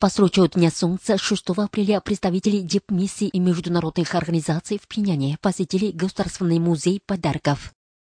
По случаю Дня Солнца 6 апреля представители дипмиссий и международных организаций в Пиняне посетили Государственный музей подарков.